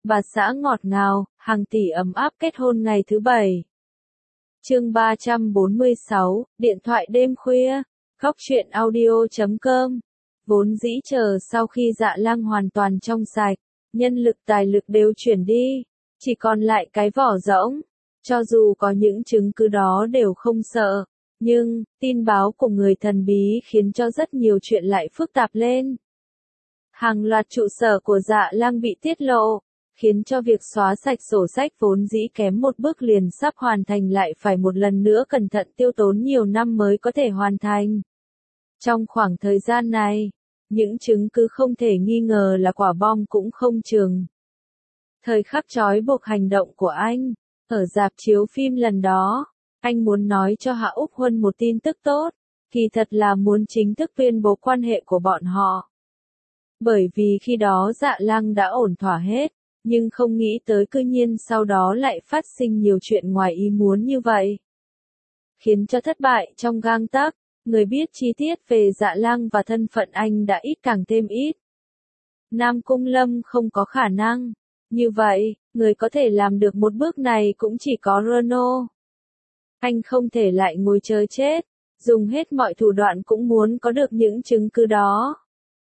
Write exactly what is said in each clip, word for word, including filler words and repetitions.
bà xã ngọt ngào, hàng tỷ ấm áp kết hôn ngày thứ bảy. Chương ba trăm bốn mươi sáu, điện thoại đêm khuya, góc truyện audio chấm com. Vốn dĩ chờ sau khi Dạ Lang hoàn toàn trong sạch, nhân lực tài lực đều chuyển đi, chỉ còn lại cái vỏ rỗng. Cho dù có những chứng cứ đó đều không sợ, nhưng tin báo của người thần bí khiến cho rất nhiều chuyện lại phức tạp lên. Hàng loạt trụ sở của Dạ Lang bị tiết lộ, khiến cho việc xóa sạch sổ sách vốn dĩ kém một bước liền sắp hoàn thành lại phải một lần nữa cẩn thận tiêu tốn nhiều năm mới có thể hoàn thành. Trong khoảng thời gian này, những chứng cứ không thể nghi ngờ là quả bom cũng không chừng. Thời khắc trói buộc hành động của anh, ở rạp chiếu phim lần đó, anh muốn nói cho Hạ Úc Huân một tin tức tốt, kỳ thật là muốn chính thức tuyên bố quan hệ của bọn họ. Bởi vì khi đó Dạ Lang đã ổn thỏa hết, nhưng không nghĩ tới cư nhiên sau đó lại phát sinh nhiều chuyện ngoài ý muốn như vậy. Khiến cho thất bại trong gang tấc, người biết chi tiết về Dạ Lang và thân phận anh đã ít càng thêm ít. Nam Cung Lâm không có khả năng. Như vậy, người có thể làm được một bước này cũng chỉ có Renault. Anh không thể lại ngồi chờ chết, dùng hết mọi thủ đoạn cũng muốn có được những chứng cứ đó.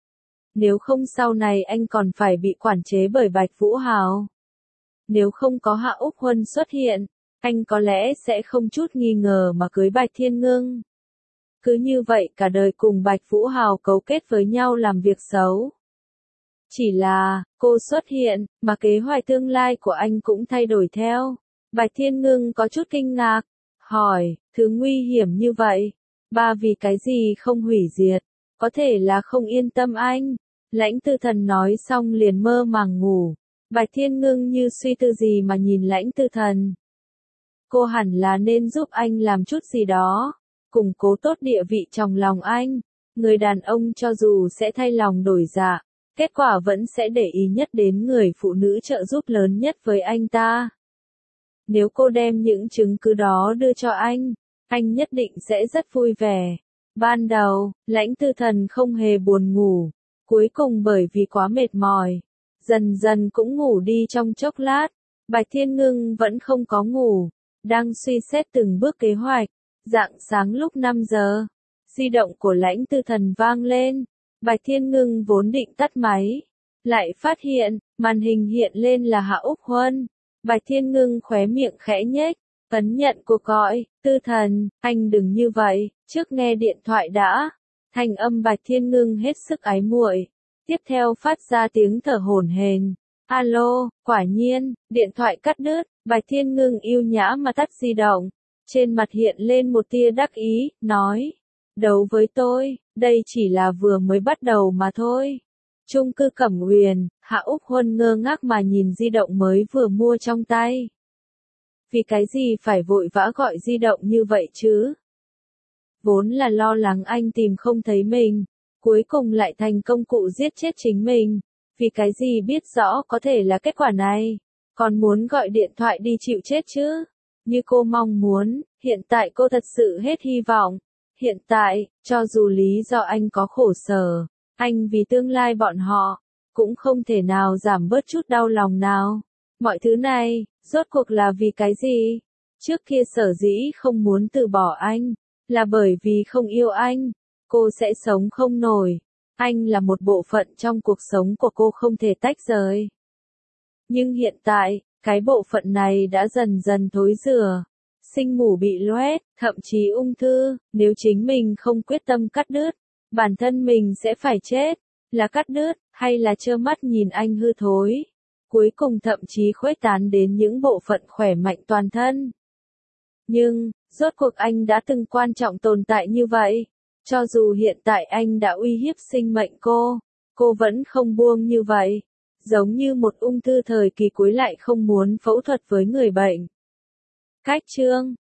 Nếu không sau này anh còn phải bị quản chế bởi Bạch Vũ Hào. Nếu không có Hạ Úc Huân xuất hiện, anh có lẽ sẽ không chút nghi ngờ mà cưới Bạch Thiên Ngưng. Cứ như vậy cả đời cùng Bạch Vũ Hào cấu kết với nhau làm việc xấu. Chỉ là, cô xuất hiện, mà kế hoạch tương lai của anh cũng thay đổi theo. Bạch Thiên Ngưng có chút kinh ngạc, hỏi, thứ nguy hiểm như vậy, ba vì cái gì không hủy diệt, có thể là không yên tâm anh. Lãnh Tư Thần nói xong liền mơ màng ngủ. Bạch Thiên Ngưng như suy tư gì mà nhìn Lãnh Tư Thần. Cô hẳn là nên giúp anh làm chút gì đó, củng cố tốt địa vị trong lòng anh. Người đàn ông cho dù sẽ thay lòng đổi dạ, kết quả vẫn sẽ để ý nhất đến người phụ nữ trợ giúp lớn nhất với anh ta. Nếu cô đem những chứng cứ đó đưa cho anh, anh nhất định sẽ rất vui vẻ. Ban đầu, Lãnh Tư Thần không hề buồn ngủ, cuối cùng bởi vì quá mệt mỏi, dần dần cũng ngủ đi trong chốc lát. Bạch Thiên Ngưng vẫn không có ngủ, đang suy xét từng bước kế hoạch. Rạng sáng lúc năm giờ, di động của Lãnh Tư Thần vang lên. Bạch Thiên Ngưng vốn định tắt máy, lại phát hiện, màn hình hiện lên là Hạ Úc Huân. Bạch Thiên Ngưng khóe miệng khẽ nhếch, ấn nhận cuộc gọi. Tư Thần, anh đừng như vậy, trước nghe điện thoại đã. Thanh âm Bạch Thiên Ngưng hết sức ái muội, tiếp theo phát ra tiếng thở hổn hển. Alo, quả nhiên, điện thoại cắt đứt. Bạch Thiên Ngưng yêu nhã mà tắt di động, trên mặt hiện lên một tia đắc ý, nói, đấu với tôi, đây chỉ là vừa mới bắt đầu mà thôi. Chung cư Cẩm Huyền, Hạ Úc Huân ngơ ngác mà nhìn di động mới vừa mua trong tay. Vì cái gì phải vội vã gọi di động như vậy chứ? Vốn là lo lắng anh tìm không thấy mình, cuối cùng lại thành công cụ giết chết chính mình. Vì cái gì biết rõ có thể là kết quả này, còn muốn gọi điện thoại đi chịu chết chứ? Như cô mong muốn, hiện tại cô thật sự hết hy vọng. Hiện tại, cho dù lý do anh có khổ sở, anh vì tương lai bọn họ, cũng không thể nào giảm bớt chút đau lòng nào. Mọi thứ này, rốt cuộc là vì cái gì? Trước kia sở dĩ không muốn từ bỏ anh, là bởi vì không yêu anh, cô sẽ sống không nổi. Anh là một bộ phận trong cuộc sống của cô không thể tách rời. Nhưng hiện tại, cái bộ phận này đã dần dần thối rữa. Sinh mủ bị loét, thậm chí ung thư, nếu chính mình không quyết tâm cắt đứt, bản thân mình sẽ phải chết, là cắt đứt, hay là trơ mắt nhìn anh hư thối, cuối cùng thậm chí khuếch tán đến những bộ phận khỏe mạnh toàn thân. Nhưng, rốt cuộc anh đã từng quan trọng tồn tại như vậy, cho dù hiện tại anh đã uy hiếp sinh mệnh cô, cô vẫn không buông như vậy, giống như một ung thư thời kỳ cuối lại không muốn phẫu thuật với người bệnh. Cách chương